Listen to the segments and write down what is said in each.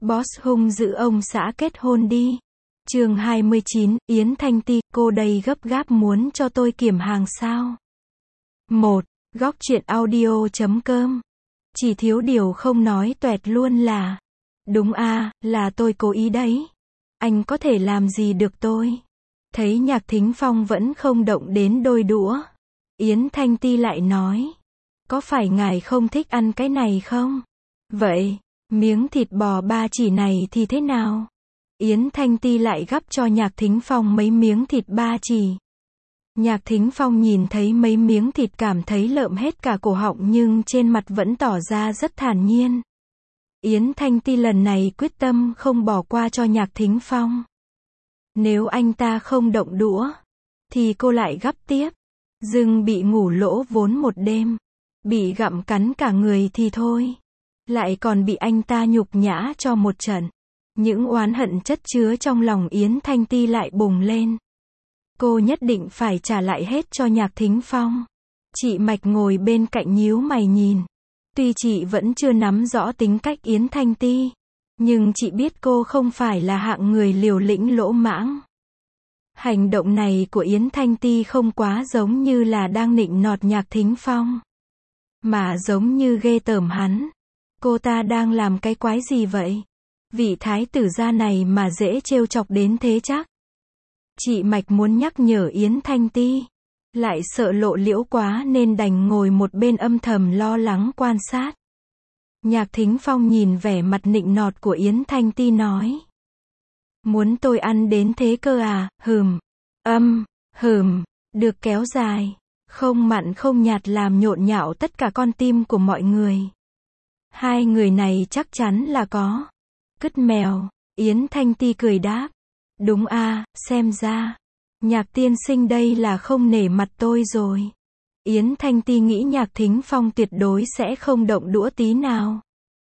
Boss hung dữ ông xã kết hôn đi. Chương 29, Yến Thanh Ti, cô đây gấp gáp muốn cho tôi kiểm hàng sao? 1. Góc truyện audio.com. Chỉ thiếu điều không nói toẹt luôn là. Đúng à, là tôi cố ý đấy. Anh có thể làm gì được tôi? Thấy Nhạc Thính Phong vẫn không động đến đôi đũa. Yến Thanh Ti lại nói. Có phải ngài không thích ăn cái này không? Vậy, miếng thịt bò ba chỉ này thì thế nào? Yến Thanh Ti lại gắp cho Nhạc Thính Phong mấy miếng thịt ba chỉ. Nhạc Thính Phong nhìn thấy mấy miếng thịt cảm thấy lợm hết cả cổ họng nhưng trên mặt vẫn tỏ ra rất thản nhiên. Yến Thanh Ti lần này quyết tâm không bỏ qua cho Nhạc Thính Phong. Nếu anh ta không động đũa, thì cô lại gắp tiếp. Dưng bị ngủ lỗ vốn một đêm, bị gặm cắn cả người thì thôi. Lại còn bị anh ta nhục nhã cho một trận. Những oán hận chất chứa trong lòng Yến Thanh Ti lại bùng lên. Cô nhất định phải trả lại hết cho Nhạc Thính Phong. Chị Mạch ngồi bên cạnh nhíu mày nhìn. Tuy chị vẫn chưa nắm rõ tính cách Yến Thanh Ti, nhưng chị biết cô không phải là hạng người liều lĩnh lỗ mãng. Hành động này của Yến Thanh Ti không quá giống như là đang nịnh nọt Nhạc Thính Phong, mà giống như ghê tởm hắn. Cô ta đang làm cái quái gì vậy? Vị thái tử gia này mà dễ trêu chọc đến thế chắc? Chị Mạch muốn nhắc nhở Yến Thanh Ti, lại sợ lộ liễu quá nên đành ngồi một bên âm thầm lo lắng quan sát. Nhạc Thính Phong nhìn vẻ mặt nịnh nọt của Yến Thanh Ti nói. Muốn tôi ăn đến thế cơ à? Được kéo dài, không mặn không nhạt làm nhộn nhạo tất cả con tim của mọi người. Hai người này chắc chắn là có cứt mèo. Yến Thanh Ti cười đáp. Đúng à, xem ra Nhạc tiên sinh đây là không nể mặt tôi rồi. Yến Thanh Ti nghĩ Nhạc Thính Phong tuyệt đối sẽ không động đũa tí nào.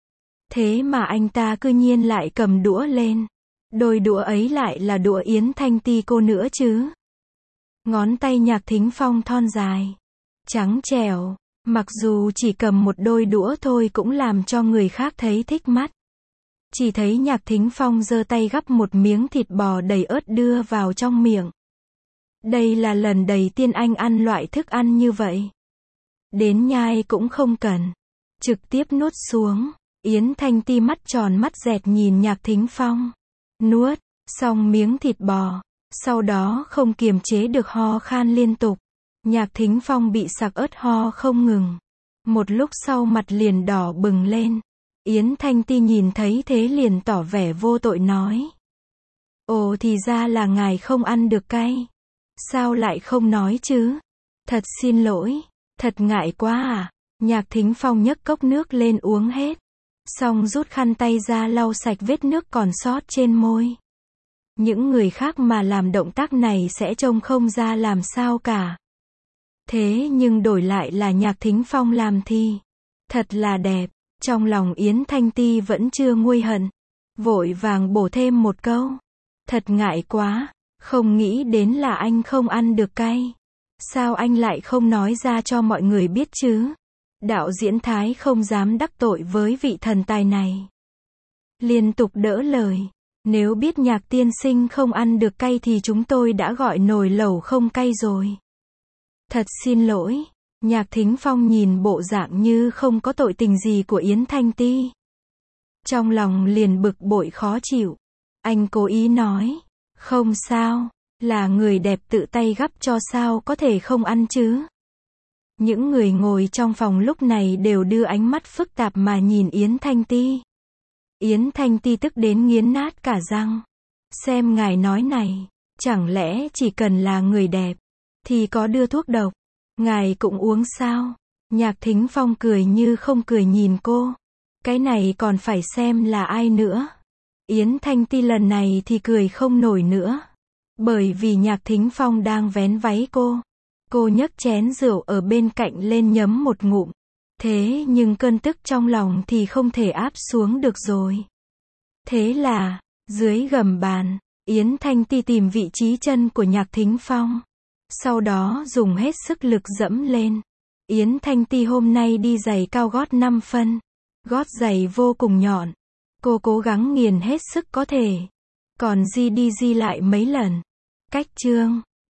Thế mà anh ta cư nhiên lại cầm đũa lên. Đôi đũa ấy lại là đũa Yến Thanh Ti cô nữa chứ. Ngón tay Nhạc Thính Phong thon dài, trắng trẻo, mặc dù chỉ cầm một đôi đũa thôi cũng làm cho người khác thấy thích mắt. Chỉ thấy Nhạc Thính Phong giơ tay gắp một miếng thịt bò đầy ớt đưa vào trong miệng. Đây là lần đầu tiên anh ăn loại thức ăn như vậy. Đến nhai cũng không cần, trực tiếp nuốt xuống. Yến Thanh Ti mắt tròn mắt dẹt nhìn Nhạc Thính Phong. Nuốt xong miếng thịt bò, sau đó không kiềm chế được ho khan liên tục. Nhạc Thính Phong bị sặc ớt ho không ngừng. Một lúc sau mặt liền đỏ bừng lên. Yến Thanh Ti nhìn thấy thế liền tỏ vẻ vô tội nói. Ồ thì ra là ngài không ăn được cay. Sao lại không nói chứ? Thật xin lỗi, thật ngại quá à. Nhạc Thính Phong nhấc cốc nước lên uống hết. Xong rút khăn tay ra lau sạch vết nước còn sót trên môi. Những người khác mà làm động tác này sẽ trông không ra làm sao cả. Thế nhưng đổi lại là Nhạc Thính Phong làm thì thật là đẹp. Trong lòng Yến Thanh Ti vẫn chưa nguôi hận, vội vàng bổ thêm một câu. Thật ngại quá, không nghĩ đến là anh không ăn được cay. Sao anh lại không nói ra cho mọi người biết chứ? Đạo diễn Thái không dám đắc tội với vị thần tài này. Liên tục đỡ lời. Nếu biết Nhạc tiên sinh không ăn được cay thì chúng tôi đã gọi nồi lẩu không cay rồi. Thật xin lỗi. Nhạc Thính Phong nhìn bộ dạng như không có tội tình gì của Yến Thanh Ti. Trong lòng liền bực bội khó chịu. Anh cố ý nói. Không sao, là người đẹp tự tay gắp cho sao có thể không ăn chứ. Những người ngồi trong phòng lúc này đều đưa ánh mắt phức tạp mà nhìn Yến Thanh Ti. Yến Thanh Ti tức đến nghiến nát cả răng. Xem ngài nói này, chẳng lẽ chỉ cần là người đẹp thì có đưa thuốc độc, ngài cũng uống sao? Nhạc Thính Phong cười như không cười nhìn cô. Cái này còn phải xem là ai nữa. Yến Thanh Ti lần này thì cười không nổi nữa. Bởi vì Nhạc Thính Phong đang vén váy cô. Cô nhấc chén rượu ở bên cạnh lên nhấm một ngụm. Thế nhưng cơn tức trong lòng thì không thể áp xuống được rồi. Thế là, dưới gầm bàn, Yến Thanh Ti tìm vị trí chân của Nhạc Thính Phong. Sau đó dùng hết sức lực dẫm lên. Yến Thanh Ti hôm nay đi giày cao gót 5 phân. Gót giày vô cùng nhọn. Cô cố gắng nghiền hết sức có thể. Còn Di đi Di lại mấy lần. Cách chương